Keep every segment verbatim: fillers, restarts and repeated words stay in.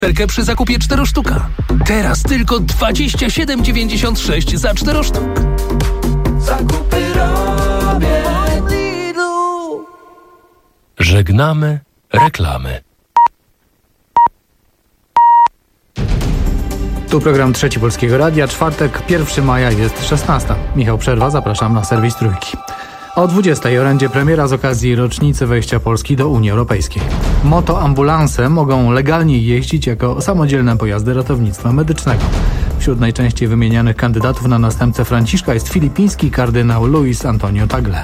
Perkę przy zakupie cztery sztuka. Teraz tylko dwadzieścia siedem dziewięćdziesiąt sześć za cztery sztuk. Zakupy robię. Żegnamy reklamy. Tu program Trzeci Polskiego Radia. Czwartek, pierwszego maja, jest szesnasta. Michał Przerwa, zapraszam na serwis Trójki. O dwudziestej orędzie premiera z okazji rocznicy wejścia Polski do Unii Europejskiej. Motoambulanse mogą legalnie jeździć jako samodzielne pojazdy ratownictwa medycznego. Wśród najczęściej wymienianych kandydatów na następcę Franciszka jest filipiński kardynał Luis Antonio Tagle.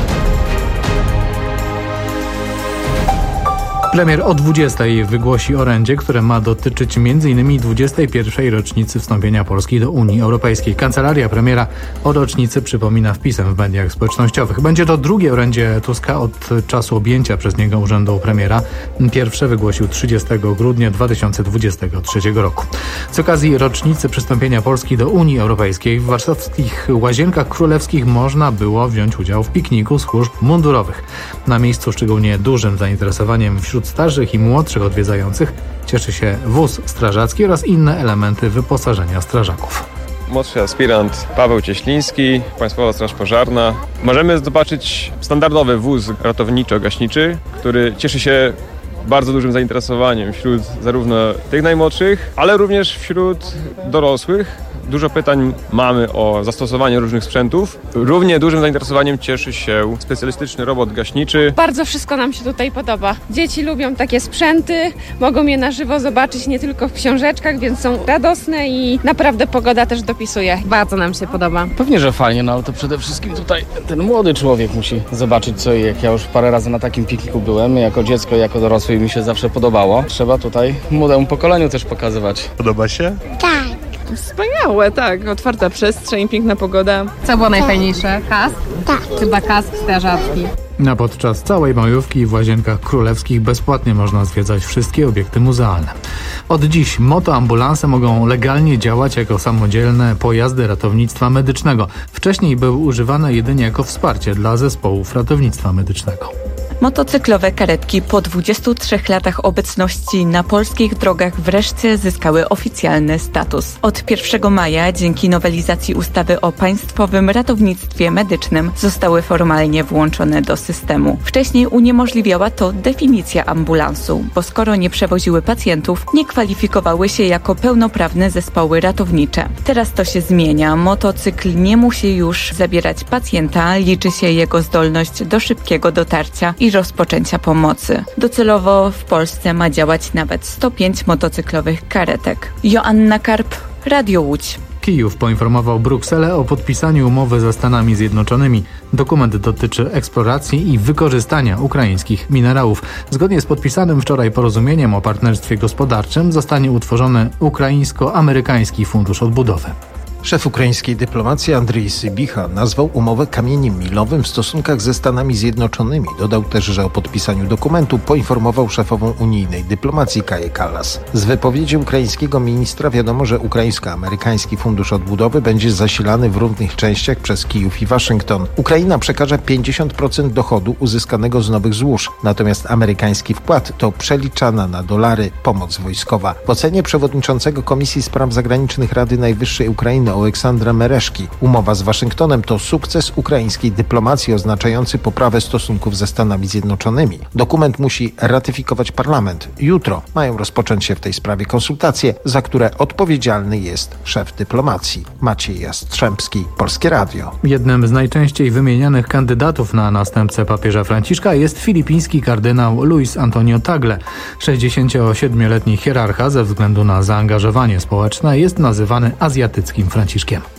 Premier o dwudziestej wygłosi orędzie, które ma dotyczyć między innymi dwudziestej pierwszej rocznicy wstąpienia Polski do Unii Europejskiej. Kancelaria premiera o rocznicy przypomina wpisem w mediach społecznościowych. Będzie to drugie orędzie Tuska od czasu objęcia przez niego urzędu premiera. Pierwsze wygłosił trzydziestego grudnia dwa tysiące dwudziestego trzeciego roku. Z okazji rocznicy przystąpienia Polski do Unii Europejskiej w warszawskich Łazienkach Królewskich można było wziąć udział w pikniku służb mundurowych. Na miejscu szczególnie dużym zainteresowaniem wśród starszych i młodszych odwiedzających cieszy się wóz strażacki oraz inne elementy wyposażenia strażaków. Młodszy aspirant Paweł Cieśliński, Państwowa Straż Pożarna. Możemy zobaczyć standardowy wóz ratowniczo-gaśniczy, który cieszy się bardzo dużym zainteresowaniem wśród zarówno tych najmłodszych, ale również wśród dorosłych. Dużo pytań mamy o zastosowanie różnych sprzętów. Równie dużym zainteresowaniem cieszy się specjalistyczny robot gaśniczy. Bardzo wszystko nam się tutaj podoba. Dzieci lubią takie sprzęty, mogą je na żywo zobaczyć nie tylko w książeczkach, więc są radosne i naprawdę pogoda też dopisuje. Bardzo nam się podoba. Pewnie, że fajnie, no ale to przede wszystkim tutaj ten młody człowiek musi zobaczyć co i jak. Ja już parę razy na takim pikniku byłem, jako dziecko, jako dorosły i mi się zawsze podobało. Trzeba tutaj młodemu pokoleniu też pokazywać. Podoba się? Tak. Wspaniałe, tak. Otwarta przestrzeń, piękna pogoda. Co było najfajniejsze? Kask? Tak. Chyba kask strażacki. A podczas całej majówki w Łazienkach Królewskich bezpłatnie można zwiedzać wszystkie obiekty muzealne. Od dziś motoambulanse mogą legalnie działać jako samodzielne pojazdy ratownictwa medycznego. Wcześniej były używane jedynie jako wsparcie dla zespołów ratownictwa medycznego. Motocyklowe karetki po dwudziestu trzech latach obecności na polskich drogach wreszcie zyskały oficjalny status. Od pierwszego maja dzięki nowelizacji ustawy o Państwowym Ratownictwie Medycznym zostały formalnie włączone do systemu. Wcześniej uniemożliwiała to definicja ambulansu, bo skoro nie przewoziły pacjentów, nie kwalifikowały się jako pełnoprawne zespoły ratownicze. Teraz to się zmienia. Motocykl nie musi już zabierać pacjenta, liczy się jego zdolność do szybkiego dotarcia i rozpoczęcia pomocy. Docelowo w Polsce ma działać nawet sto pięć motocyklowych karetek. Joanna Karp, Radio Łódź. Kijów poinformował Brukselę o podpisaniu umowy ze Stanami Zjednoczonymi. Dokument dotyczy eksploracji i wykorzystania ukraińskich minerałów. Zgodnie z podpisanym wczoraj porozumieniem o partnerstwie gospodarczym zostanie utworzony ukraińsko-amerykański fundusz odbudowy. Szef ukraińskiej dyplomacji Andrii Sybicha nazwał umowę kamieniem milowym w stosunkach ze Stanami Zjednoczonymi. Dodał też, że o podpisaniu dokumentu poinformował szefową unijnej dyplomacji Kaję Kallas. Z wypowiedzi ukraińskiego ministra wiadomo, że ukraińsko-amerykański fundusz odbudowy będzie zasilany w równych częściach przez Kijów i Waszyngton. Ukraina przekaże pięćdziesiąt procent dochodu uzyskanego z nowych złóż, natomiast amerykański wkład to przeliczana na dolary pomoc wojskowa. W ocenie przewodniczącego Komisji Spraw Zagranicznych Rady Najwyższej Ukrainy Aleksandra Mereszki umowa z Waszyngtonem to sukces ukraińskiej dyplomacji oznaczający poprawę stosunków ze Stanami Zjednoczonymi. Dokument musi ratyfikować parlament. Jutro mają rozpocząć się w tej sprawie konsultacje, za które odpowiedzialny jest szef dyplomacji. Maciej Jastrzębski, Polskie Radio. Jednym z najczęściej wymienianych kandydatów na następcę papieża Franciszka jest filipiński kardynał Luis Antonio Tagle. sześćdziesięciosiedmioletni hierarcha ze względu na zaangażowanie społeczne jest nazywany azjatyckim Franciszkiem.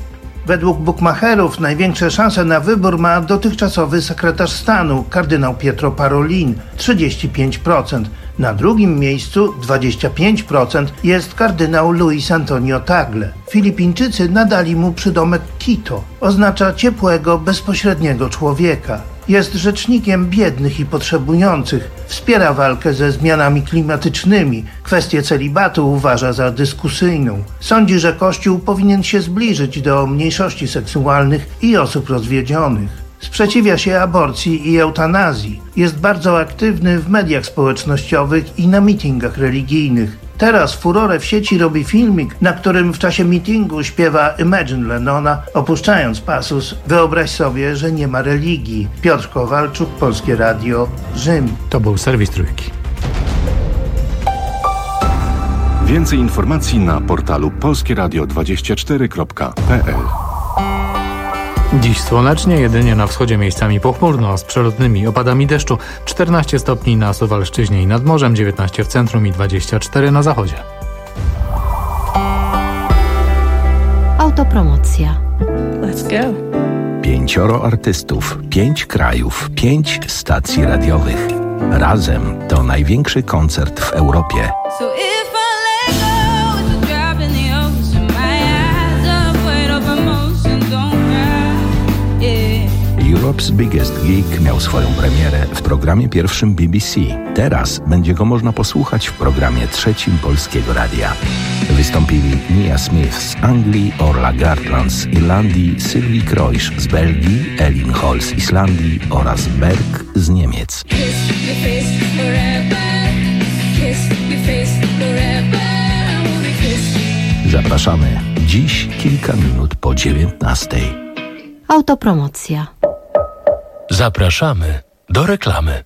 Według bukmacherów największe szanse na wybór ma dotychczasowy sekretarz stanu, kardynał Pietro Parolin, trzydzieści pięć procent. Na drugim miejscu, dwadzieścia pięć procent, jest kardynał Luis Antonio Tagle. Filipińczycy nadali mu przydomek Quito. Oznacza ciepłego, bezpośredniego człowieka. Jest rzecznikiem biednych i potrzebujących. Wspiera walkę ze zmianami klimatycznymi. Kwestię celibatu uważa za dyskusyjną. Sądzi, że Kościół powinien się zbliżyć do mniejszości seksualnych i osób rozwiedzionych. Sprzeciwia się aborcji i eutanazji. Jest bardzo aktywny w mediach społecznościowych i na mitingach religijnych. Teraz furorę w sieci robi filmik, na którym w czasie meetingu śpiewa Imagine Lennona, opuszczając pasus "Wyobraź sobie, że nie ma religii". Piotr Kowalczuk, Polskie Radio, Rzym. To był serwis Trójki. Więcej informacji na portalu polskieradio dwadzieścia cztery kropka p l. Dziś słonecznie, jedynie na wschodzie miejscami pochmurno z przelotnymi opadami deszczu. czternaście stopni na Suwalszczyźnie i nad morzem, dziewiętnaście w centrum i dwadzieścia cztery na zachodzie. Autopromocja. Let's go. Pięcioro artystów, pięć krajów, pięć stacji radiowych. Razem to największy koncert w Europie. Europe's Biggest Gig miał swoją premierę w programie pierwszym B B C. Teraz będzie go można posłuchać w programie trzecim Polskiego Radia. Wystąpili Nia Smith z Anglii, Orla Gartland z Irlandii, Sylwii Krojsz z Belgii, Elin Hall z Islandii oraz Berg z Niemiec. Zapraszamy dziś kilka minut po dziewiętnastej. Autopromocja. Zapraszamy do reklamy.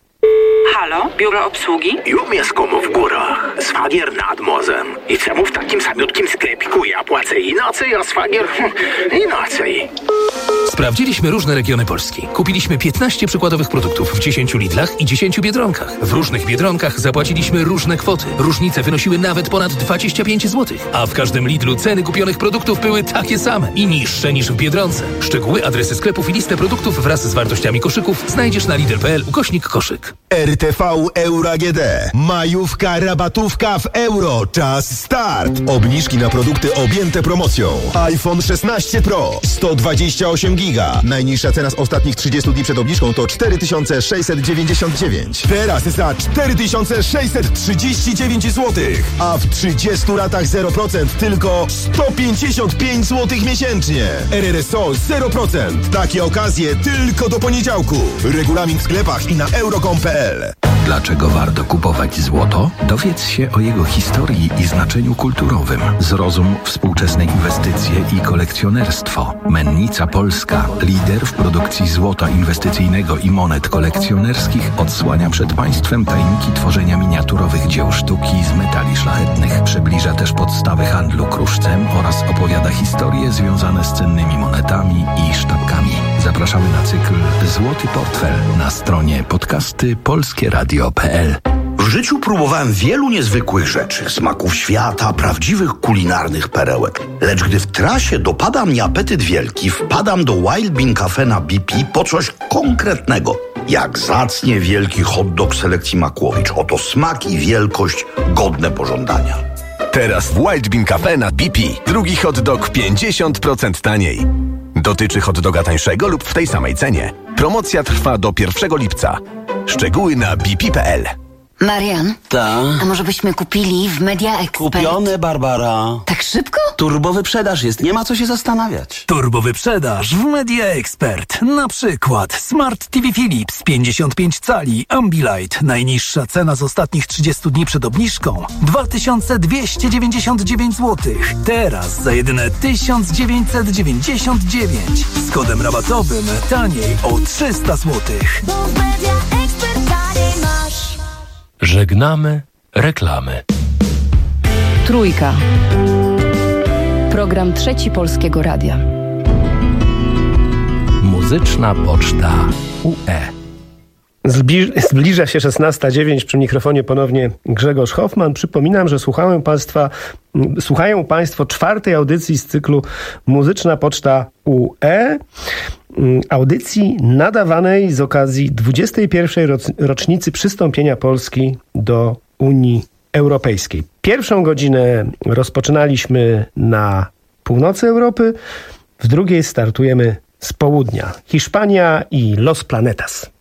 Halo, biuro obsługi? Ja mieszkam w górach, szwagier nad morzem. I czemu w takim samiutkim sklepiku ja płacę inaczej, a szwagier inaczej? Sprawdziliśmy różne regiony Polski. Kupiliśmy piętnaście przykładowych produktów w dziesięciu Lidlach i dziesięciu Biedronkach. W różnych Biedronkach zapłaciliśmy różne kwoty. Różnice wynosiły nawet ponad dwadzieścia pięć złotych. A w każdym Lidlu ceny kupionych produktów były takie same i niższe niż w Biedronce. Szczegóły, adresy sklepów i listę produktów wraz z wartościami koszyków znajdziesz na lidl kropka p l ukośnik koszyk. R T V Euro A G D. Majówka, rabatówka w euro. Czas start. Obniżki na produkty objęte promocją. iPhone szesnaście Pro, sto dwadzieścia osiem giga. Najniższa cena z ostatnich trzydziestu dni przed obniżką to cztery tysiące sześćset dziewięćdziesiąt dziewięć. Teraz za cztery tysiące sześćset trzydzieści dziewięć złotych. A w trzydziestu latach zero procent tylko sto pięćdziesiąt pięć złotych miesięcznie. R R S O zero procent. Takie okazje tylko do poniedziałku. Regulamin w sklepach i na euro kropka com kropka p l. Dlaczego warto kupować złoto? Dowiedz się o jego historii i znaczeniu kulturowym. Zrozum współczesne inwestycje i kolekcjonerstwo. Mennica Polska, lider w produkcji złota inwestycyjnego i monet kolekcjonerskich, odsłania przed państwem tajniki tworzenia miniaturowych dzieł sztuki z metali szlachetnych. Przybliża też podstawy handlu kruszcem oraz opowiada historie związane z cennymi monetami i sztabkami. Zapraszamy na cykl Złoty Portfel na stronie podcasty polskie radio kropka p l. W życiu próbowałem wielu niezwykłych rzeczy, smaków świata, prawdziwych kulinarnych perełek. Lecz gdy w trasie dopada mnie apetyt wielki, wpadam do Wild Bean Cafe na B P po coś konkretnego. Jak zacnie wielki hot dog selekcji Makłowicz. Oto smak i wielkość godne pożądania. Teraz w Wild Bean Cafe na B P. Drugi hot dog pięćdziesiąt procent taniej. Dotyczy hot doga tańszego lub w tej samej cenie. Promocja trwa do pierwszego lipca. Szczegóły na b p kropka p l. Marian? Ta? A może byśmy kupili w Media Expert? Kupione, Barbara. Tak szybko? Turbo wyprzedaż jest, nie ma co się zastanawiać. Turbo wyprzedaż w Media Expert. Na przykład Smart T V Philips pięćdziesiąt pięć cali Ambilight. Najniższa cena z ostatnich trzydziestu dni przed obniżką dwa tysiące dwieście dziewięćdziesiąt dziewięć złotych. Teraz za jedyne tysiąc dziewięćset dziewięćdziesiąt dziewięć. Z kodem rabatowym taniej o trzysta złotych. Żegnamy reklamy. Trójka. Program Trzeci Polskiego Radia. Muzyczna Poczta U E. Zbliża się szesnasta dziewięć, przy mikrofonie ponownie Grzegorz Hoffman. Przypominam, że słuchają Państwa, słuchają Państwo czwartej audycji z cyklu Muzyczna Poczta U E. Audycji nadawanej z okazji dwudziestej pierwszej rocznicy przystąpienia Polski do Unii Europejskiej. Pierwszą godzinę rozpoczynaliśmy na północy Europy, w drugiej startujemy z południa. Hiszpania i Los Planetas.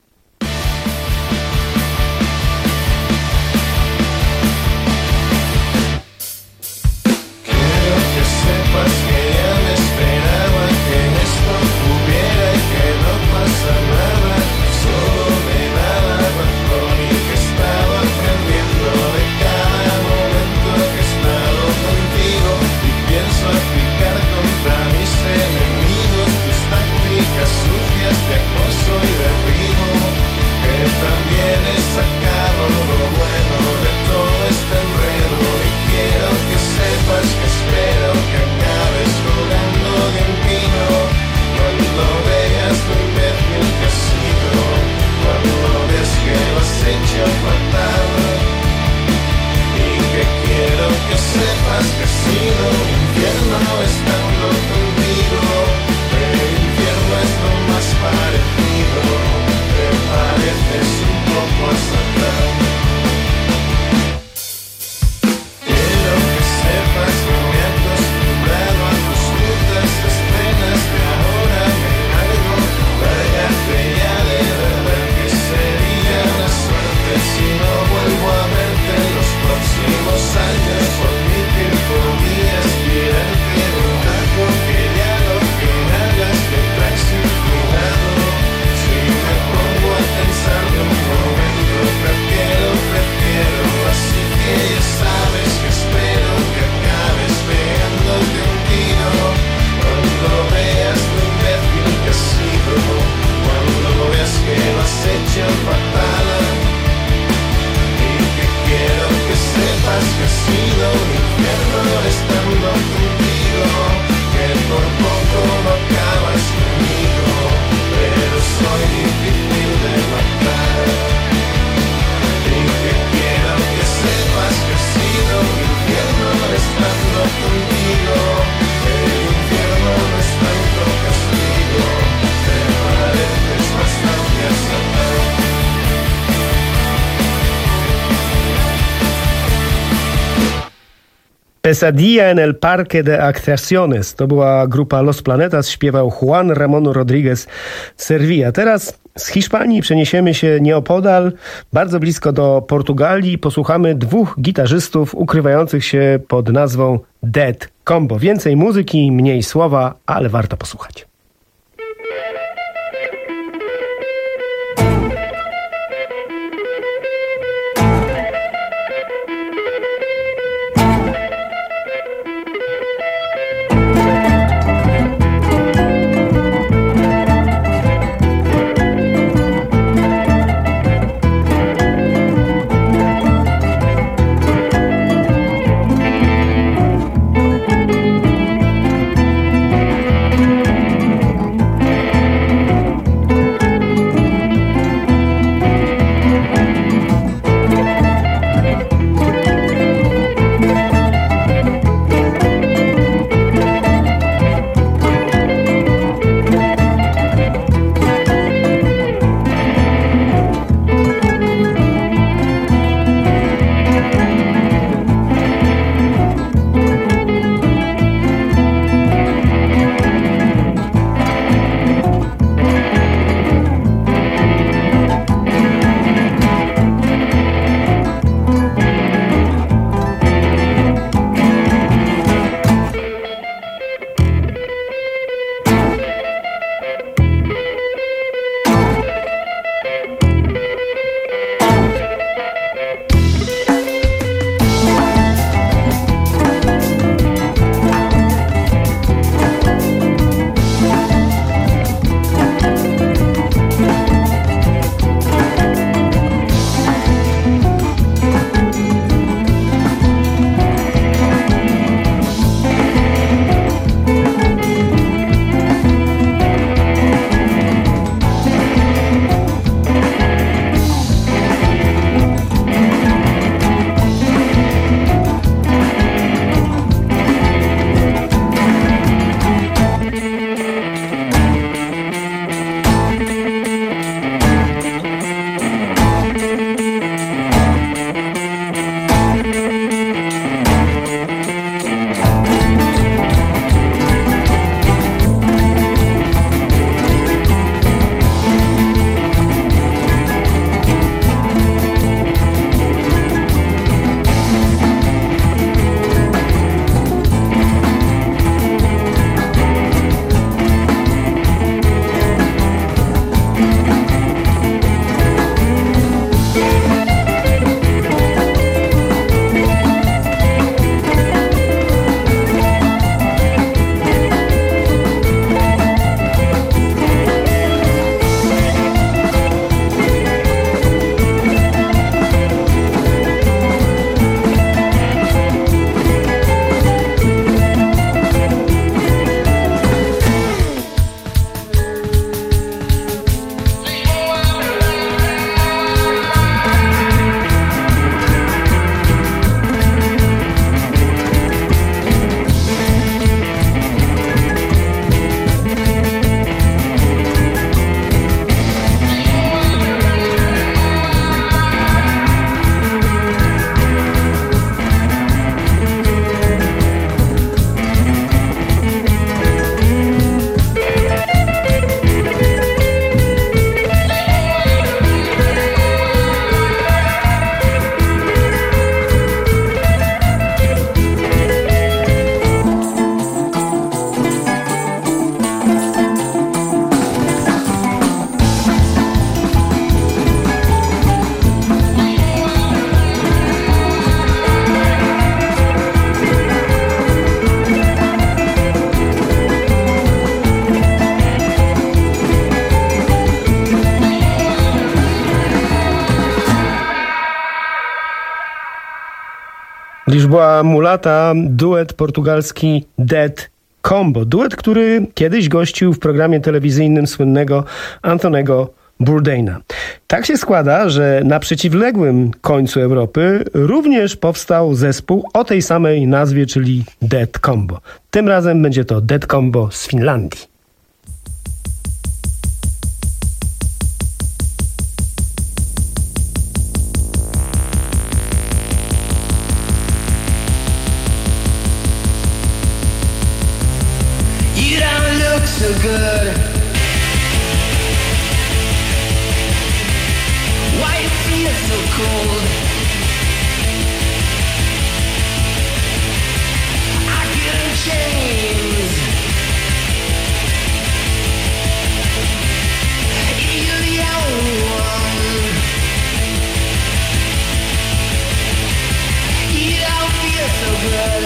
Pesadilla en el Parque de Atracciones. To była grupa Los Planetas, śpiewał Juan Ramón Rodríguez Cervilla. Teraz z Hiszpanii przeniesiemy się nieopodal, bardzo blisko do Portugalii. Posłuchamy dwóch gitarzystów ukrywających się pod nazwą Dead Combo. Więcej muzyki, mniej słowa, ale warto posłuchać. Liczba mulata, duet portugalski Dead Combo. Duet, który kiedyś gościł w programie telewizyjnym słynnego Antonego Bourdaina. Tak się składa, że na przeciwległym końcu Europy również powstał zespół o tej samej nazwie, czyli Dead Combo. Tym razem będzie to Dead Combo z Finlandii. so good? Why you feel so cold? I get in chains. You're the only one. You don't feel so good.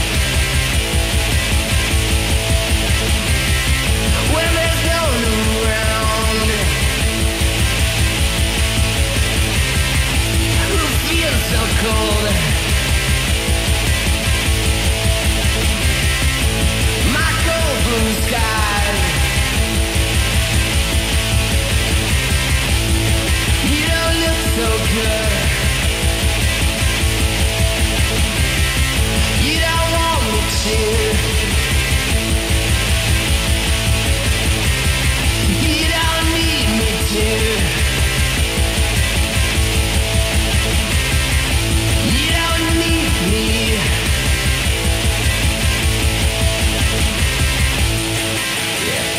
When there's no one around who feels so cold. My cold blue skies. You don't look so good. You don't want me to. You don't need me to. You don't need me. Yeah.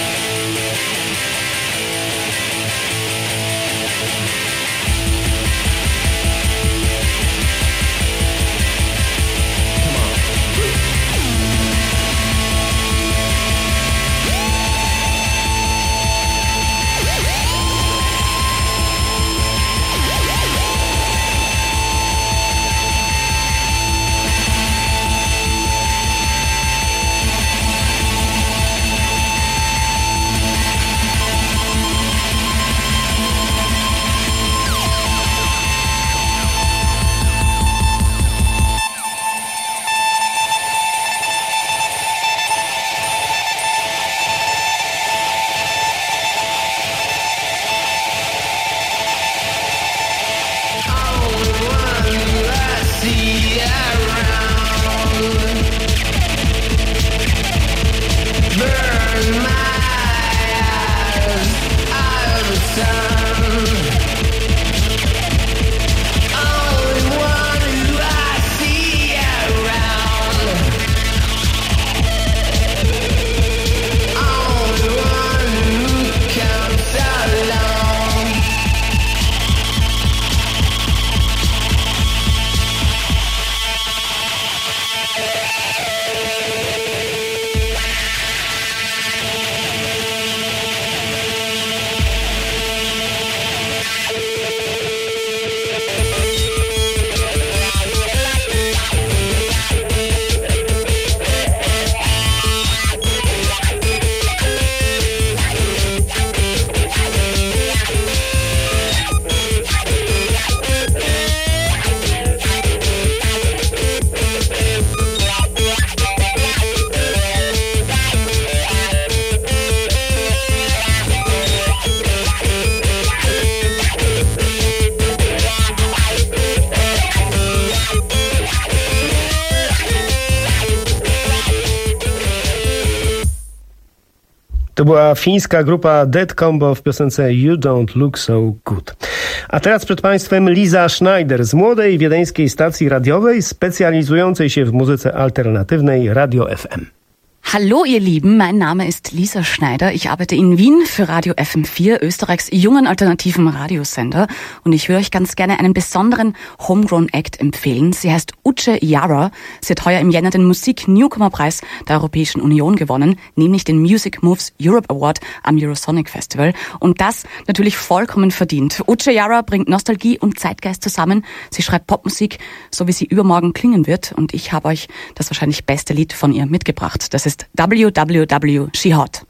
To była fińska grupa Dead Combo w piosence You Don't Look So Good. A teraz przed Państwem Lisa Schneider z młodej wiedeńskiej stacji radiowej specjalizującej się w muzyce alternatywnej Radio F M. Hallo ihr Lieben, mein Name ist Lisa Schneider. Ich arbeite in Wien für Radio F M vier, Österreichs jungen alternativen Radiosender. Und ich würde euch ganz gerne einen besonderen Homegrown Act empfehlen. Sie heißt Uche Yara. Sie hat heuer im Jänner den Musik-Newcomer-Preis der Europäischen Union gewonnen, nämlich den Music Moves Europe Award am Eurosonic Festival. Und das natürlich vollkommen verdient. Uche Yara bringt Nostalgie und Zeitgeist zusammen. Sie schreibt Popmusik, so wie sie übermorgen klingen wird. Und ich habe euch das wahrscheinlich beste Lied von ihr mitgebracht. Das ist W W W She Hot.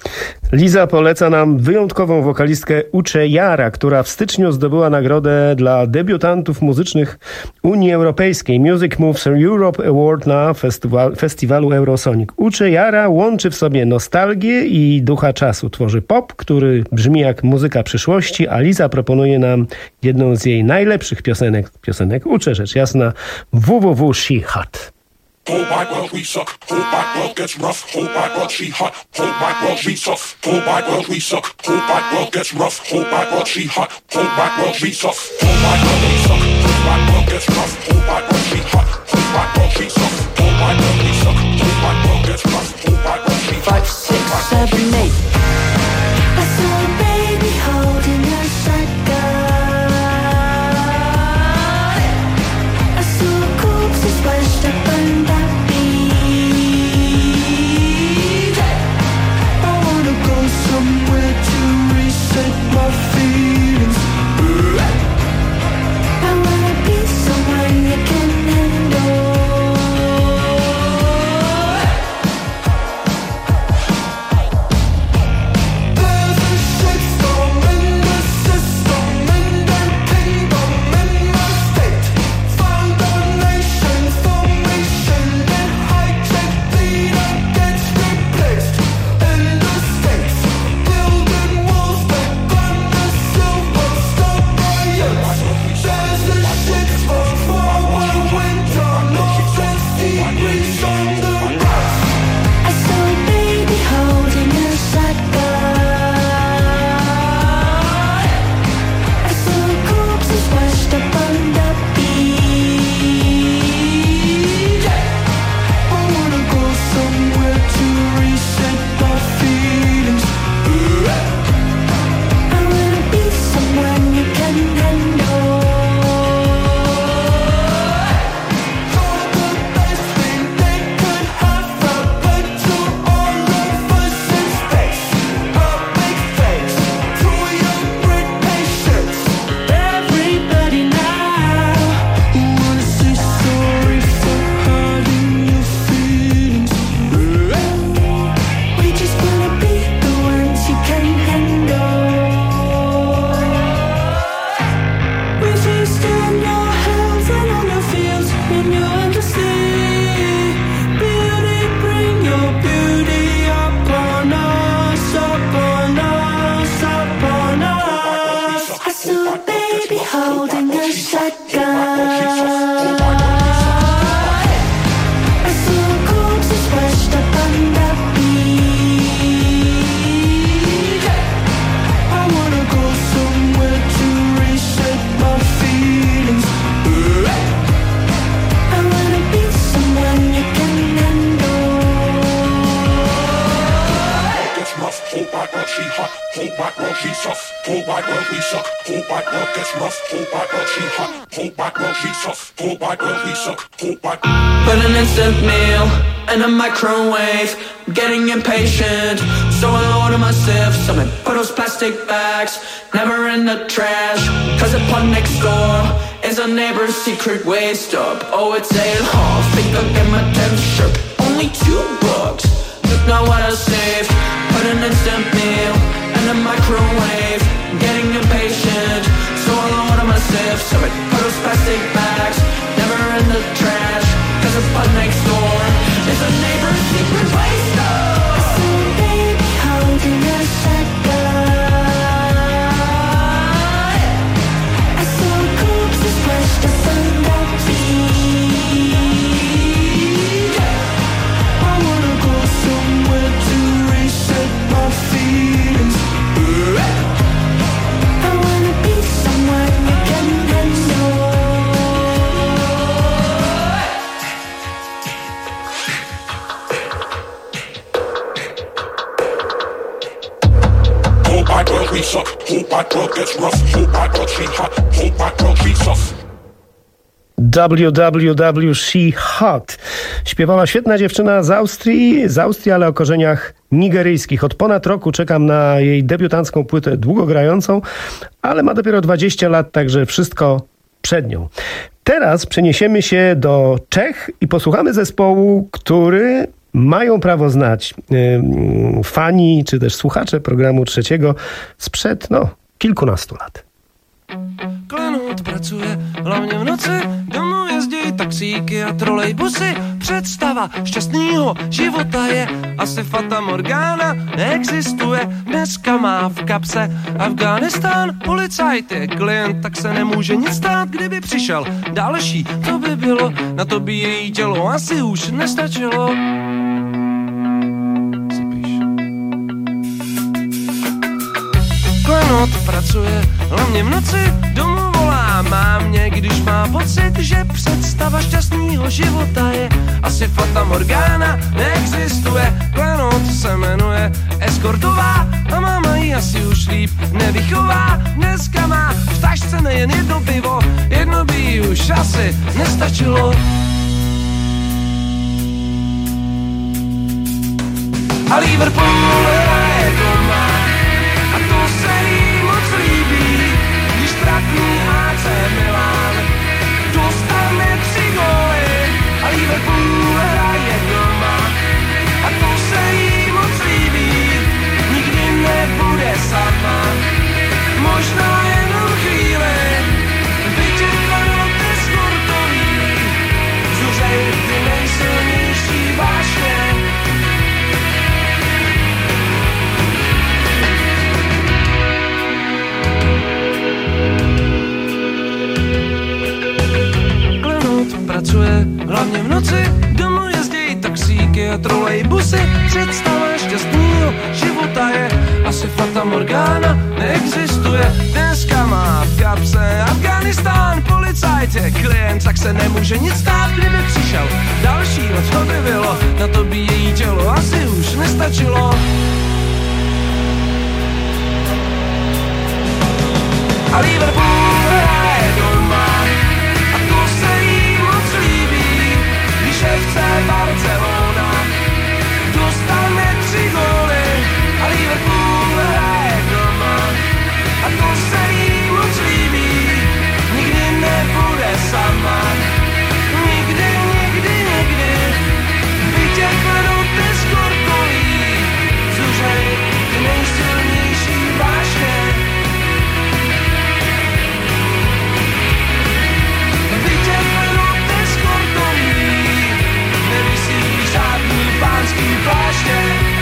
Liza poleca nam wyjątkową wokalistkę Uche Yara, która w styczniu zdobyła nagrodę dla debiutantów muzycznych Unii Europejskiej Music Moves Europe Award na festiwal, festiwalu Eurosonic. Uche Yara łączy w sobie nostalgię i ducha czasu. Tworzy pop, który brzmi jak muzyka przyszłości, a Liza proponuje nam jedną z jej najlepszych piosenek, piosenek Uche, rzecz jasna, W W W She Hot. Whole wide world we suck, whole wide world gets rough, whole wide world she hot, whole wide world we suck, whole wide world we suck, whole wide world gets rough, whole wide world she hot, whole wide world we suck, whole wide world we suck, whole wide world gets rough, whole wide world she hot, whole wide world we suck, whole wide world we suck, whole wide world gets rough, whole wide world she hot. Five, six, seven, world, she hot. Whole wide world, she soft. Whole wide world, we suck. Whole wide world gets rough. Whole wide world, she hot. Whole wide world, she soft. Whole wide world, we suck. Whole wide. Put an instant meal in a microwave. Getting impatient, so I order myself some and put those plastic bags never in the trash. Cause the pub next door is a neighbor's secret waste up. Oh, it's eight half, think I'll get my damn shirt. Only two bucks, look now what I saved. Put an instant meal in the microwave. Getting impatient, so I'll order myself some and put those plastic bags never in the trash. Cause the pub next door is a neighbor's secret waste up. We suck. Whole wide world gets rough. Whole wide world, she hot. Whole wide world, she soft. W W W She Hot. Śpiewała świetna dziewczyna z Austrii, z Austrii, ale o korzeniach nigeryjskich. Od ponad roku czekam na jej debiutancką płytę długogrającą, ale ma dopiero dwadzieścia lat, także wszystko przed nią. Teraz przeniesiemy się do Czech i posłuchamy zespołu, który mają prawo znać yy, fani, czy też słuchacze programu Trzeciego sprzed, no, kilkunastu lat. Klenot pracuje hlavně v noci, domů jezdí taxíky a trolejbusy. Představa šťastného života je asi fata morgana, neexistuje. Dneska má v kapse Afghánistán, policajt je klient, tak se nemůže nic stát. Kdyby přišel další, to by bylo, na to by její tělo asi už nestačilo. Klenot pracuje hlavně v noci, domů volá mámě, když má pocit, že představa šťastného života je asi fata morgana, neexistuje. Klenot se jmenuje eskortová a máma ji asi už líp nevychová. Dneska má v tašce nejen jedno pivo, jedno by jí už asi nestačilo. A Liverpool je doma a to se jí moc líbí, když tratní á cé Milan dostane tři góly. A Liverpool hraje doma a to se jí moc líbí, nikdy nebude sama, možná jenom chvíli. Vytěkla do ty sportovní, zuřej ty nejsilnější vášně. Pracuje hlavně v noci, domů jezdí taxíky a trolejbusy. Představa šťastného života je asi fata morgana, neexistuje. Dneska má v kapse Afghánistán, policajt je klient, tak se nemůže nic stát. Kdyby přišel další, co by bylo, na to by její tělo asi už nestačilo. A Liverpool hraje doma a to se jí moc líbí, když ef cé Barcelona dostane tři góly. A Liverpool hraje doma a to se jí moc líbí, nikdy nebude sama, nikdy, nikdy, nikdy. Vytěkla do ty skorkolí, zuřej ty nejsilnější vášně. Pánský pláště.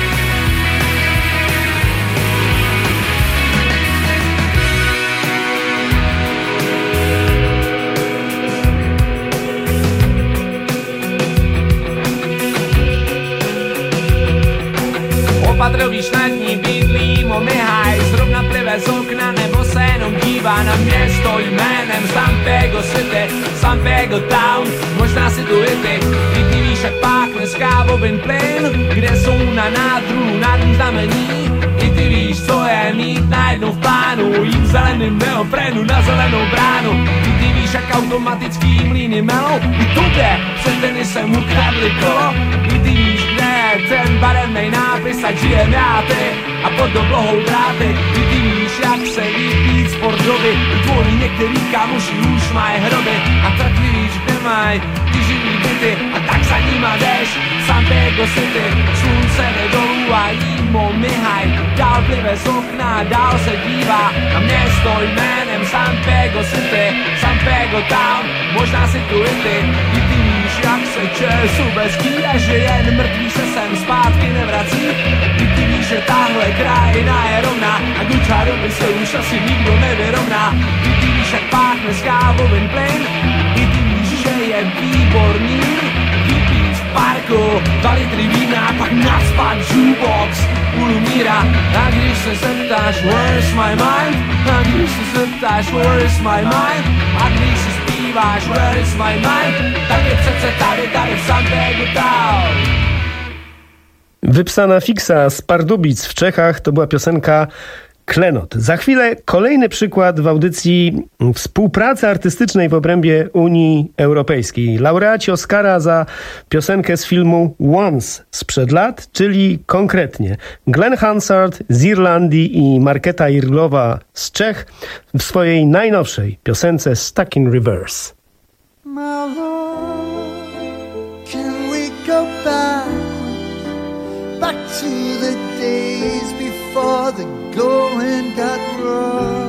Opatrový šnatní bydlí, momihaj, zrovna plive z okna, nebo se jenom dívá na město jménem San Pego City, San Pego Town, možná si tu i ty, i ty víš, jak pákne z kávovin plyn, kde jsou na nádru nádrý znamení, i ty víš, mít najednou v plánu jít v zeleným neoprénu na zelenou bránu. I ty víš, jak automatický mlýny melou, i tobě před tenisem ukradli kolo. I ty víš, kde je ten barevnej nápis, ať žijem já ty a pod oblohou dráty. I ty víš, jak se vypít sportovy, i tvoji některý kamuši už mají hroby. A tak ty víš, kde mají ty živý byty, a tak za nima jdeš, San Diego City. Slunce jde dolů a jímo myhaj, dál plive z okna, dál se dívá na město jménem San Diego City, San Diego Town, možná si tu i ty. I ty víš, jak se česu bez kýle, že jen mrtví se sem zpátky nevrací. I ty víš, že tahle krajina je rovná a Gučárovi se už asi nikdo nevyrovná. I ty víš, jak páchne z kávovin plyn, i ty víš, že je výborný vypít v parku dva litry vína, pak nacpat jukebox u Lumíra. A když se zeptáš, where's my mind? A když se zeptáš, where's my mind? A když se zpíváš, where's my mind? Tak je přece tady, tady v San Diego Town. Wypsana Fixa z Pardubic w Czechach to była piosenka Klenot. Za chwilę kolejny przykład w audycji współpracy artystycznej w obrębie Unii Europejskiej. Laureaci Oscara za piosenkę z filmu Once sprzed lat, czyli konkretnie Glenn Hansard z Irlandii i Marketa Irglowa z Czech w swojej najnowszej piosence Stuck in Reverse. My love, can we go back, back to the days before the going got rough?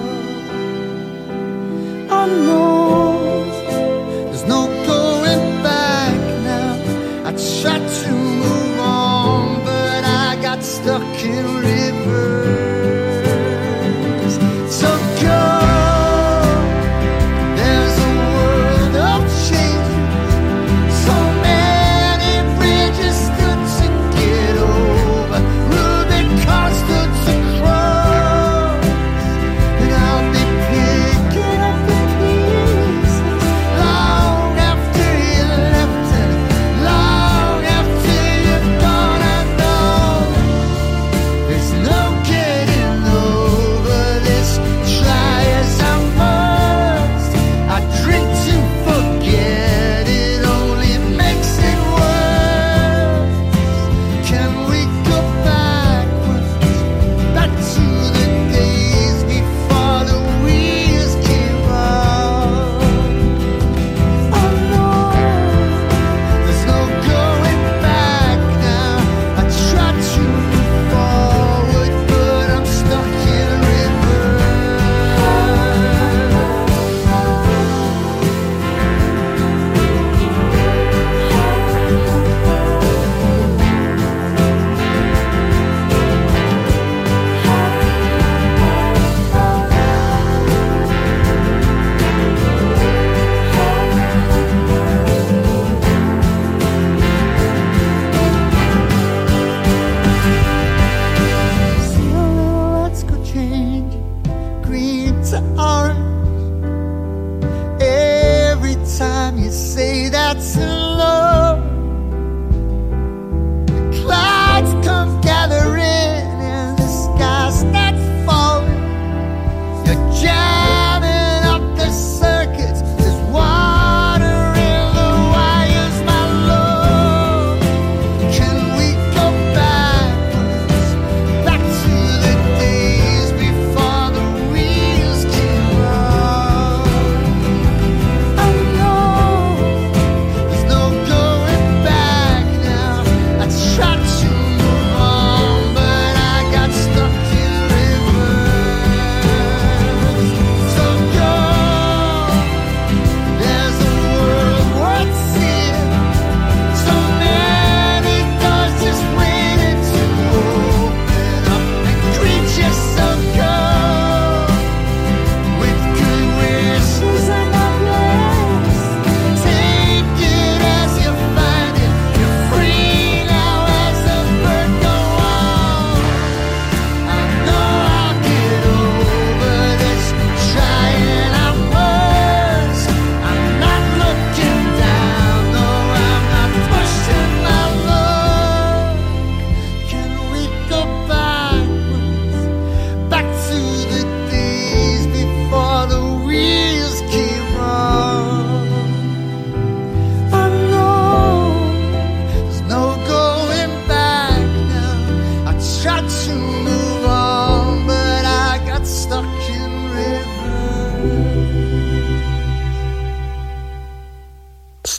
I know there's no going back now. I tried to move on, but I got stuck in reverse. So go. After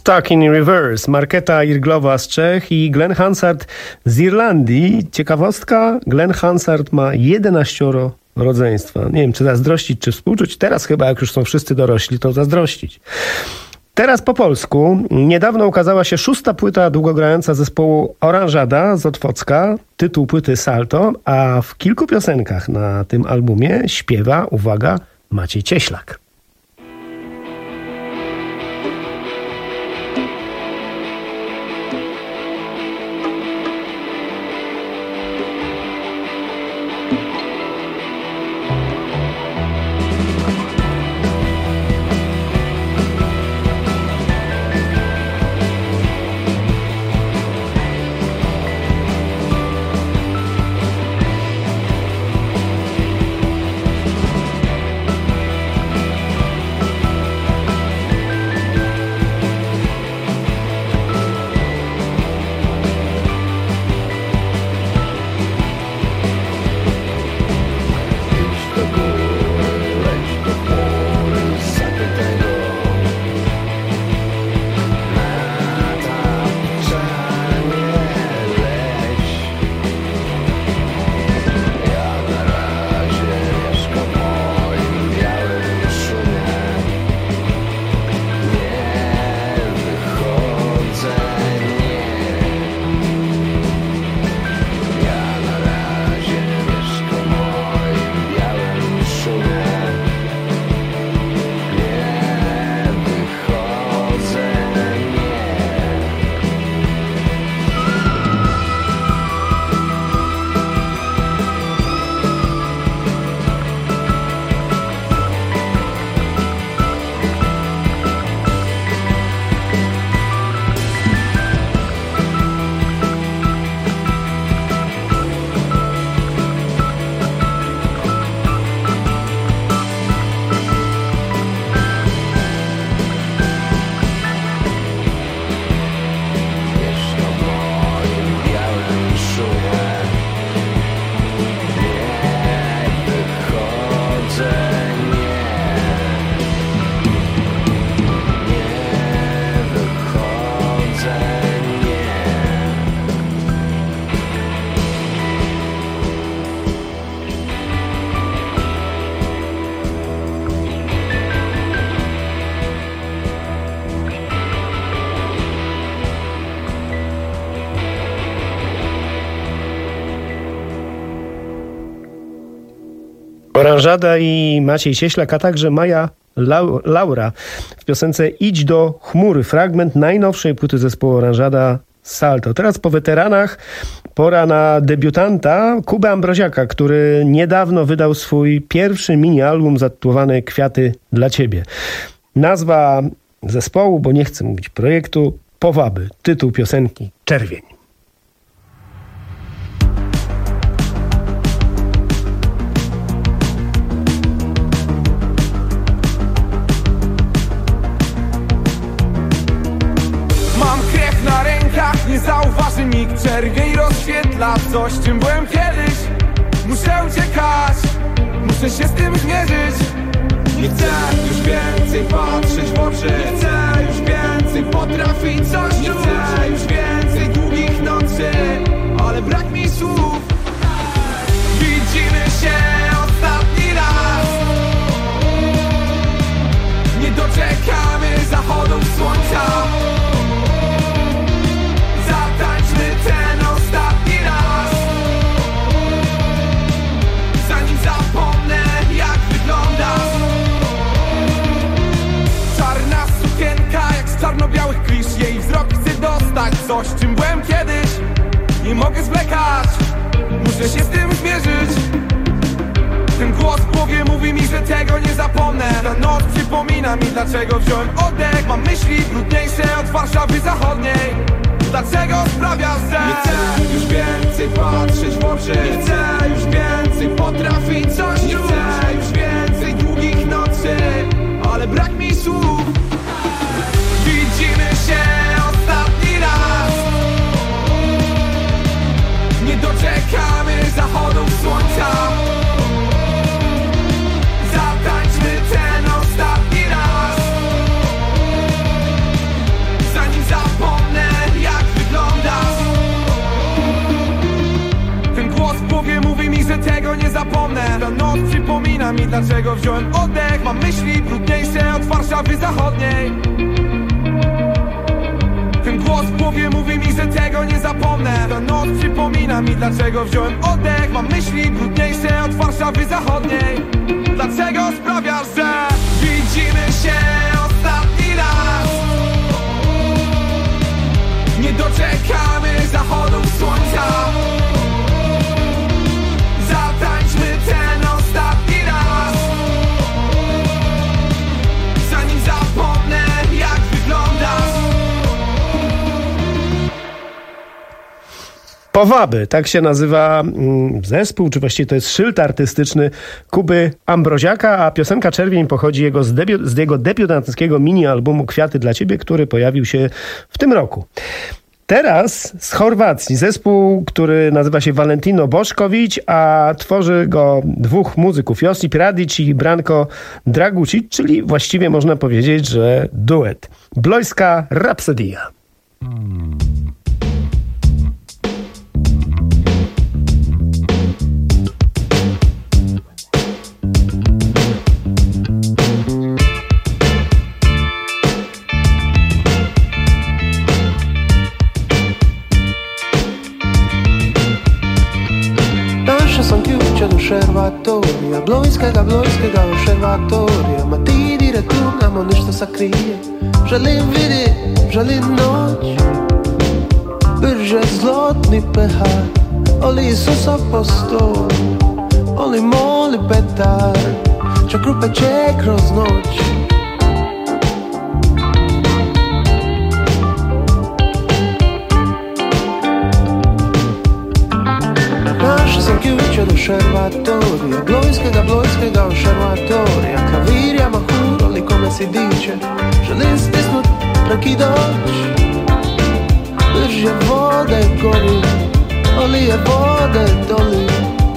Stuck in Reverse, Marketa Irglowa z Czech i Glenn Hansard z Irlandii. Ciekawostka, Glenn Hansard ma jedenaścioro rodzeństwa. Nie wiem, czy zazdrościć, czy współczuć. Teraz chyba, jak już są wszyscy dorośli, to zazdrościć. Teraz po polsku. Niedawno ukazała się szósta płyta długogrająca zespołu Oranżada z Otwocka. Tytuł płyty Salto, a w kilku piosenkach na tym albumie śpiewa, uwaga, Maciej Cieślak. Oranżada i Maciej Cieślak, a także Maja Lau- Laura w piosence Idź do chmury, fragment najnowszej płyty zespołu Oranżada Salto. Teraz po weteranach pora na debiutanta Kubę Ambroziaka, który niedawno wydał swój pierwszy mini-album zatytułowany Kwiaty dla Ciebie. Nazwa zespołu, bo nie chcę mówić projektu, Powaby. Tytuł piosenki Czerwień. Nie zauważy nikt, czerwień rozświetla coś, czym byłem kiedyś. Muszę uciekać, muszę się z tym zmierzyć. Nie chcę już więcej patrzeć w oczy, nie chcę już więcej potrafić coś czuć. Nie chcę już więcej długich nocy, ale brak mi słów. Widzimy się ostatni raz, nie doczekamy zachodu słońca. Ten ostatni raz, zanim zapomnę jak wyglądasz. Czarna sukienka jak z czarno-białych klisz, jej wzrok chce dostać coś, czym byłem kiedyś. Nie mogę zwlekać, muszę się z tym zmierzyć. Ten głos w głowie mówi mi, że tego nie zapomnę. Ta noc przypomina mi, dlaczego wziąłem oddech. Mam myśli brudniejsze od Warszawy Zachodniej. Dlaczego sprawiasz, że nie chcę już więcej patrzeć w oczy, nie chcę już więcej potrafić coś czuć. Nie chcę już więcej długich nocy, ale brak mi słów. Widzimy się ostatni raz, nie doczekamy zachodu słońca. Zatańczmy ten ostatni raz, przypomina mi, dlaczego wziąłem oddech. Mam myśli brudniejsze od Warszawy Zachodniej. Ten głos w głowie mówi mi, że tego nie zapomnę. Ta noc przypomina mi, dlaczego wziąłem oddech. Mam myśli brudniejsze od Warszawy Zachodniej. Dlaczego sprawia, że widzimy się ostatni raz? Nie doczekamy zachodu słońca. Zatańczmy ten ostatni raz, zanim zapomnę, jak wyglądasz. Powaby, tak się nazywa zespół, czy właściwie to jest szyld artystyczny Kuby Ambroziaka, a piosenka Czerwień pochodzi jego z, debiut, z jego debiutanckiego mini-albumu Kwiaty dla Ciebie, który pojawił się w tym roku. Teraz z Chorwacji zespół, który nazywa się Valentino Bošković, a tworzy go dwóch muzyków, Josip Radić i Branko Dragučić, czyli właściwie można powiedzieć, że duet. Blojska Rapsodia. Observatoria, Blojskega, Blojskega observatoria. Ma ti dire tu, namo ništa sakrije. Želim vidit, želim noć, brže zlotni pehar. Oli Isusa postoj, oli moli petar, čak rupe će kroz noć. Do observatoria, Blojskega, Blojskega observatoria. Klavirja mahur, ali kome si diče. Želim stisnut prekidač, brže vode gori, ali je vode doli.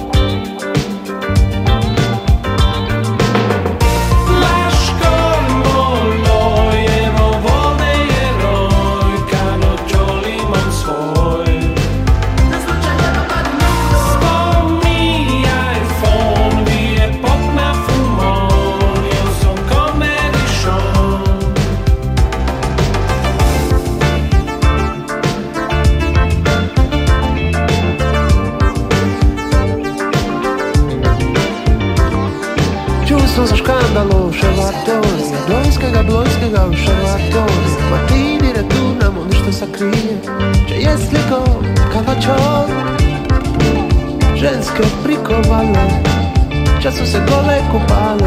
Za škandalo observatoria, Blojskega, Blojskega observatoria. Ma ti dire tu, namo ništa sakrije. Če je sliko kavačor, ženske prikovale, čas su se gole kupale.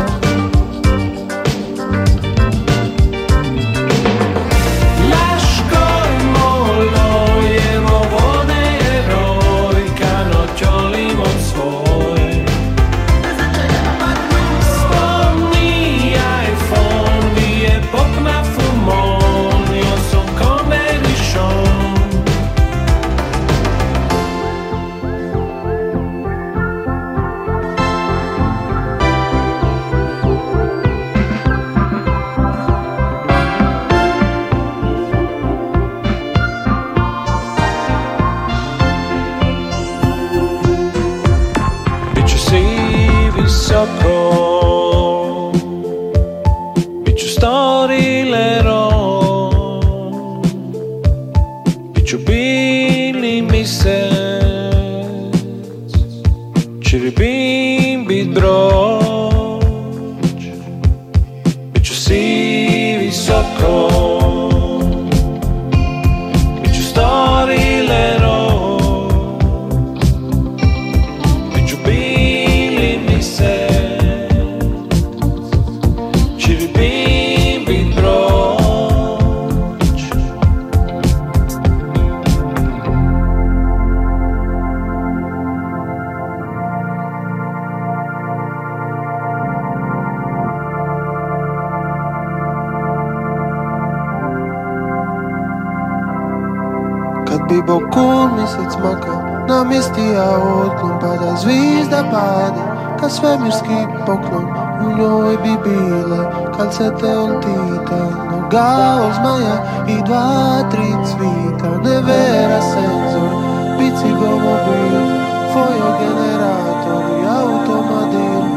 bi bokul mjesec maka, na mjesti ja otklon, pa da zvizda pade, kad svemirski poklon u njoj bi bile, kad se te oltita, noga od zmaja i dva, tri cvita, nevera senzor, bici gomobil, tvoj generator i automobil,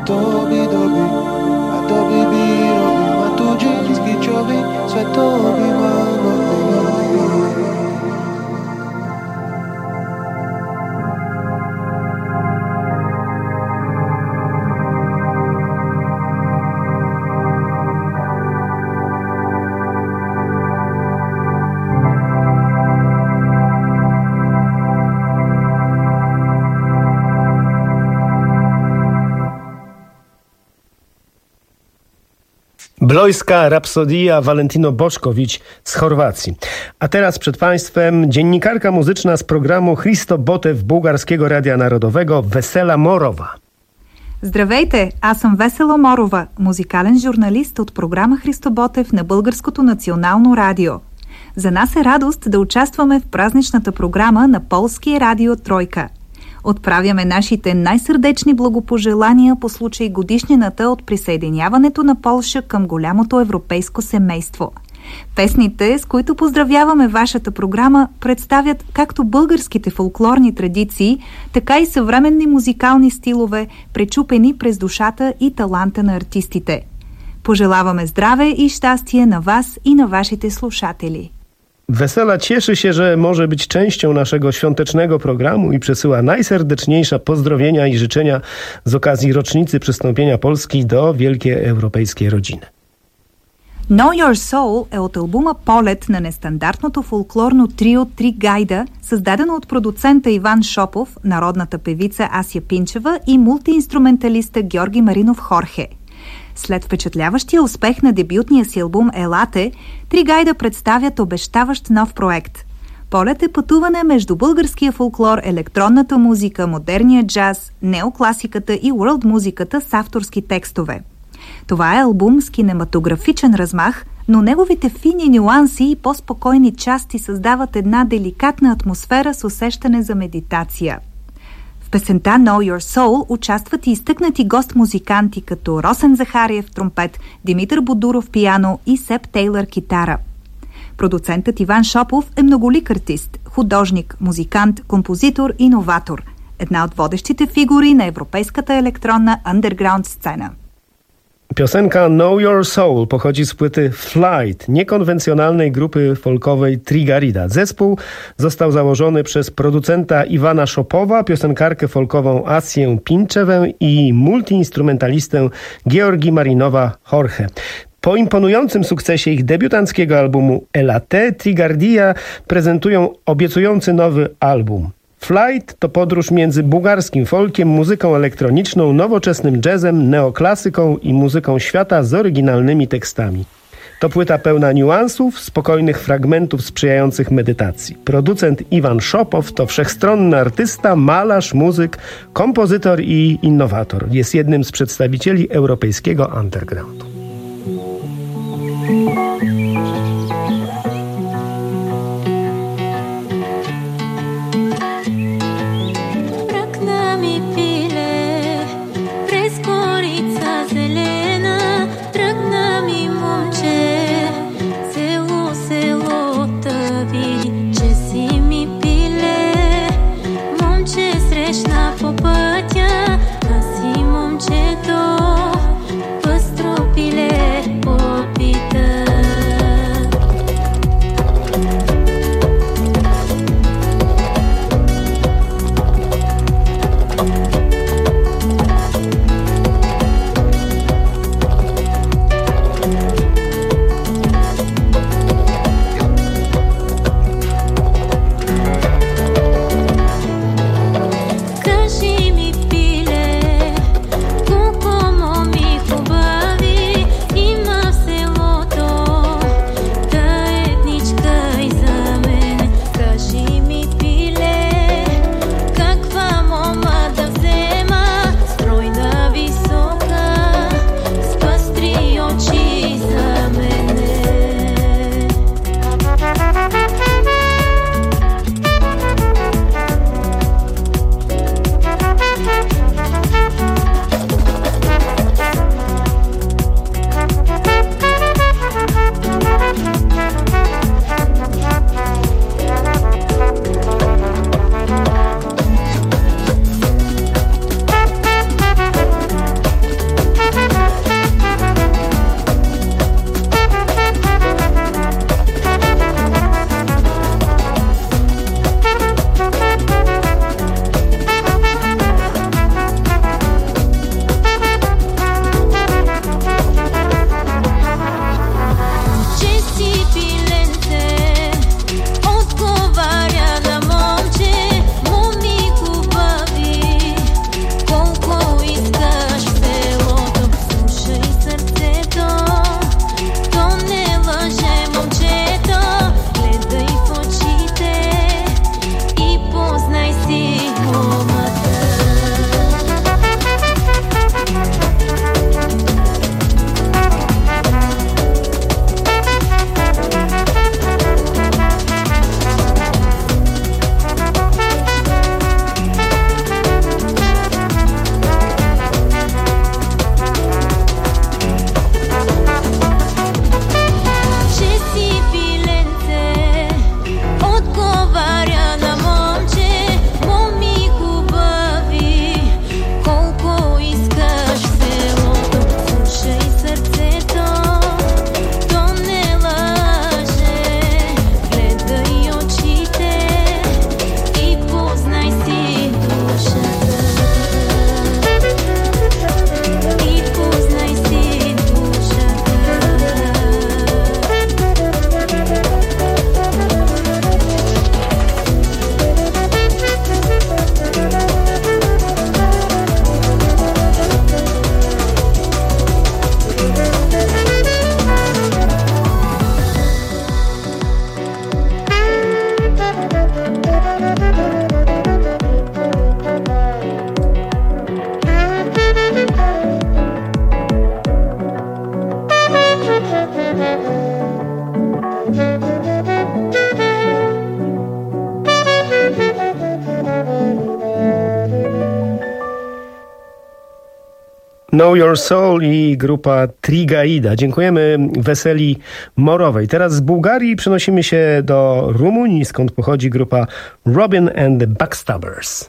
dobi, dobi, a dobi, bi, robi, ma tu džinský člověk, světový mama. Blojska Rapsodia Valentino Boszkowicz z Chorwacji. A teraz przed Państwem dziennikarka muzyczna z programu Hristo Botev Bułgarskiego Radia Narodowego Весела Морова. Здравейте, аз съм Весела Морова, музикален журналист от програма Христо Ботев на Българското национално радио. За нас е радост да участваме в празничната програма на Полския радио Тройка. Отправяме нашите най-сърдечни благопожелания по случай годишнината от присъединяването на Полша към голямото европейско семейство. Песните, с които поздравяваме вашата програма, представят както българските фолклорни традиции, така и съвременни музикални стилове, пречупени през душата и таланта на артистите. Pожелаваме zdrowie i szczęście na was i na waszych słuchaczy. Wesela cieszy się, że może być częścią naszego świątecznego programu i przesyła najserdeczniejsze pozdrowienia i życzenia z okazji rocznicy przystąpienia Polski do wielkiej europejskiej rodziny. Know Your Soul е от албума Полет на нестандартното фолклорно трио Три Гайда, създадено от продуцента Иван Шопов, народната певица Ася Пинчева и мултиинструменталиста Георги Маринов Хорхе. След впечатляващия успех на дебютния си албум Елате, Три Гайда представят обещаващ нов проект. Полет е пътуване между българския фолклор, електронната музика, модерния джаз, неокласиката и уърлд музиката с авторски текстове. Това е албум с кинематографичен размах, но неговите фини нюанси и по-спокойни части създават една деликатна атмосфера с усещане за медитация. В песента Know Your Soul участват и изтъкнати гост-музиканти като Росен Захариев тромпет, Димитър Бодуров пиано и Сеп Тейлър китара. Продуцентът Иван Шопов е многолик артист, художник, музикант, композитор и новатор. Една от водещите фигури на европейската електронна underground сцена. Piosenka Know Your Soul pochodzi z płyty Flight, niekonwencjonalnej grupy folkowej Trigarida. Zespół został założony przez producenta Iwana Szopowa, piosenkarkę folkową Asię Pinczewę i multiinstrumentalistę Georgi Marinowa Jorge. Po imponującym sukcesie ich debiutanckiego albumu Elate, Trigardia prezentują obiecujący nowy album. Flight to podróż między bułgarskim folkiem, muzyką elektroniczną, nowoczesnym jazzem, neoklasyką i muzyką świata z oryginalnymi tekstami. To płyta pełna niuansów, spokojnych fragmentów sprzyjających medytacji. Producent Iwan Szopow to wszechstronny artysta, malarz, muzyk, kompozytor i innowator. Jest jednym z przedstawicieli europejskiego undergroundu. По пътя, аз имам чето, пъстро пиле. Know Your Soul i grupa Trigaida. Dziękujemy Weseli Morowej. Teraz z Bułgarii przenosimy się do Rumunii, skąd pochodzi grupa Robin and the Backstabbers.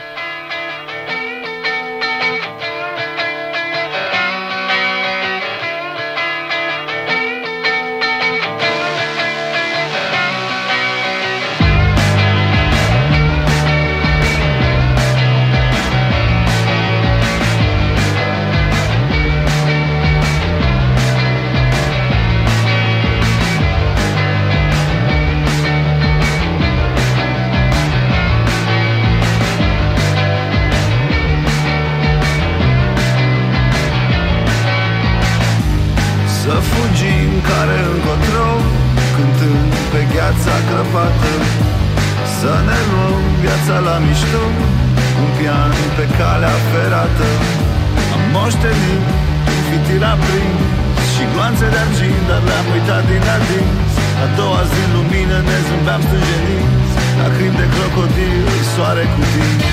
Să ne luăm viața la mișto, un pian pe calea ferată. Am moștenit fitir aprins și gloanțe de argint, dar le-am uitat din adins. A doua zi în lumină ne zâmbeam stânjeniți, lacrimi de crocodil, soare cu tine.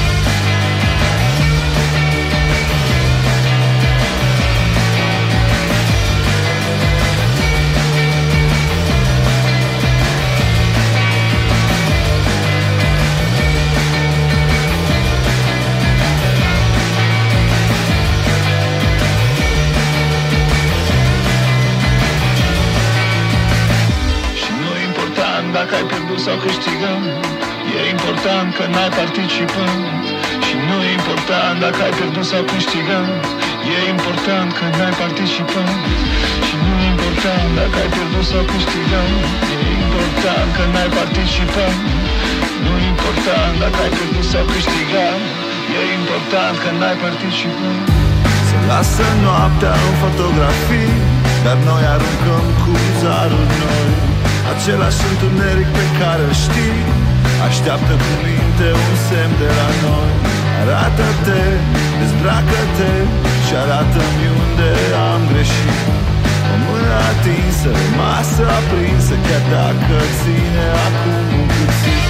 Dacă ai pierdut sau câștigăm, e important că n-ai participat. Și nu e important dacă ai pierdut sau câștigăm, e important că n-ai participat. Și nu e important dacă ai pierdut sau câștigăm, e important că n-ai participat. Nu e important dacă ai pierdut sau câștigat, e important că n-ai participat. Se lasă noaptea în fotografii, dar noi aruncăm cu zarul noi. Același întuneric pe care îl știi, așteaptă cu minte un semn de la noi. Arată-te, dezbracă-te și arată-mi unde am greșit. O mână atinsă, masă aprinsă, chiar dacă ține acum un puțin.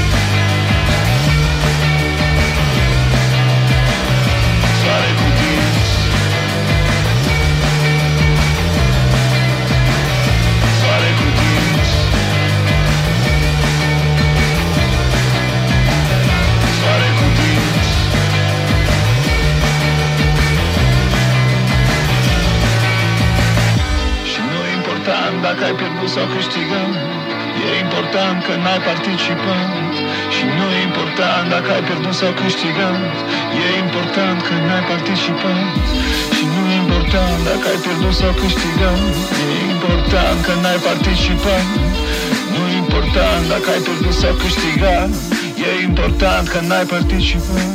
Soare cu dinți, soare cu dinți, soare cu dinți. Și nu e important dacă ai pierdut sau câștigat, e important că n-ai participat. Și nu e important dacă ai pierdut sau câștigat, e important că n-ai participat. Și nu e important dacă ai pierdut sau câștigat, e important că n-ai participat. Nu e important dacă ai pierdut sau câștigat, e important că n-ai participat.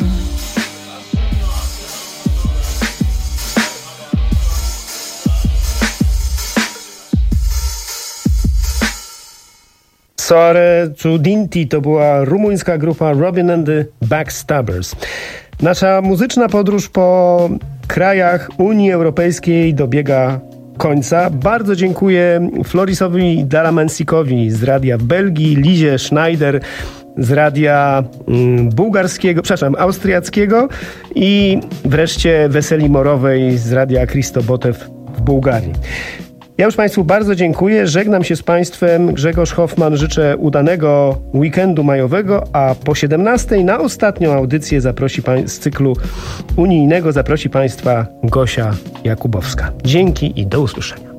Soare Cudinti to była rumuńska grupa Robin and the Backstabbers. Nasza muzyczna podróż po krajach Unii Europejskiej dobiega końca. Bardzo dziękuję Florisowi Dalamensikowi z radia w Belgii, Lizie Schneider z radia mm, bułgarskiego, przepraszam, austriackiego i wreszcie Weseli Morowej z radia Kristobotew w Bułgarii. Ja już Państwu bardzo dziękuję, żegnam się z Państwem, Grzegorz Hoffman, życzę udanego weekendu majowego, a po siedemnastej na ostatnią audycję zaprosi pań- z cyklu unijnego zaprosi Państwa Gosia Jakubowska. Dzięki i do usłyszenia.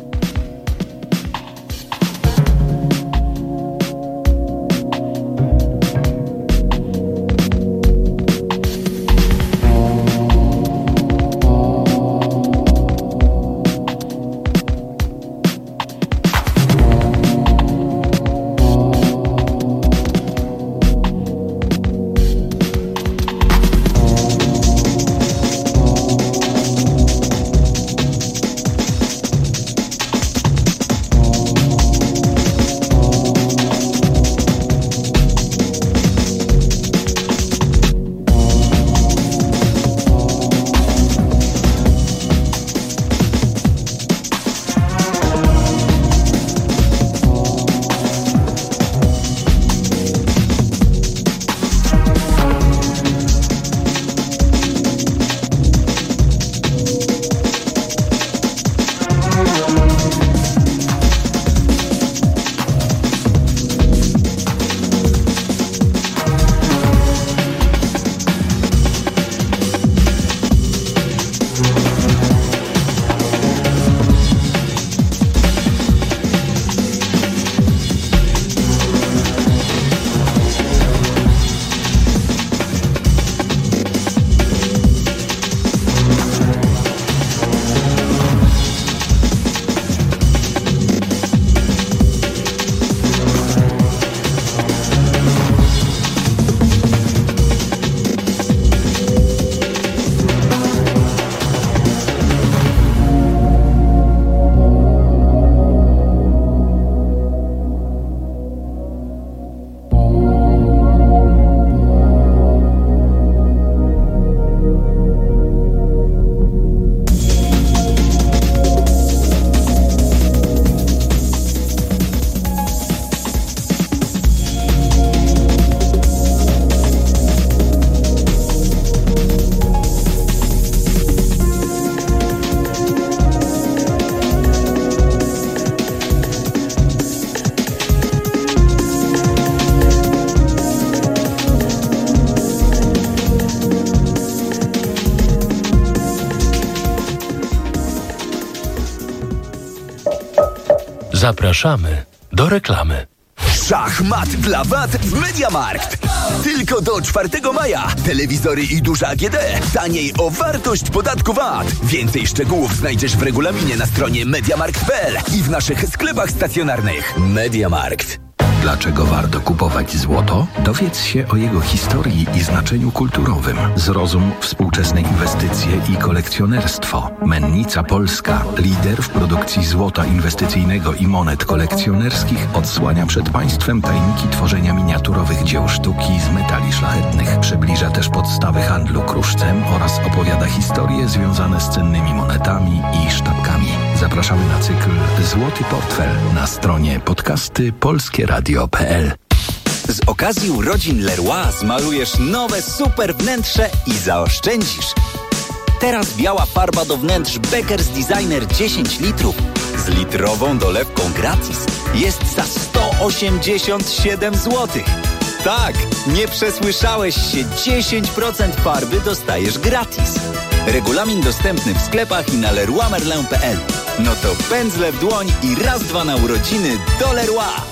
Zapraszamy do reklamy. Szachmat dla W A T w MediaMarkt. Tylko do czwartego maja. Telewizory i duże A G D. Taniej o wartość podatku V A T. Więcej szczegółów znajdziesz w regulaminie na stronie mediamarkt kropka p l i w naszych sklepach stacjonarnych. MediaMarkt. Dlaczego warto kupować złoto? Dowiedz się o jego historii i znaczeniu kulturowym. Zrozum współczesne inwestycje i kolekcjonerstwo. Mennica Polska, lider w produkcji złota inwestycyjnego i monet kolekcjonerskich, odsłania przed Państwem tajniki tworzenia miniaturowych dzieł sztuki z metali szlachetnych. Przybliża też podstawy handlu kruszcem oraz opowiada historie związane z cennymi monetami i sztabkami. Zapraszamy na cykl Złoty Portfel na stronie podcasty polskie radio kropka p l. Z okazji urodzin Leroy zmalujesz nowe super wnętrze i zaoszczędzisz. Teraz biała farba do wnętrz Beckers Designer dziesięć litrów z litrową dolewką gratis jest za sto osiemdziesiąt siedem złotych. Tak, nie przesłyszałeś się, dziesięć procent farby dostajesz gratis. Regulamin dostępny w sklepach i na leroy merlin kropka p l. No to pędzle w dłoń i raz dwa na urodziny do Leroy.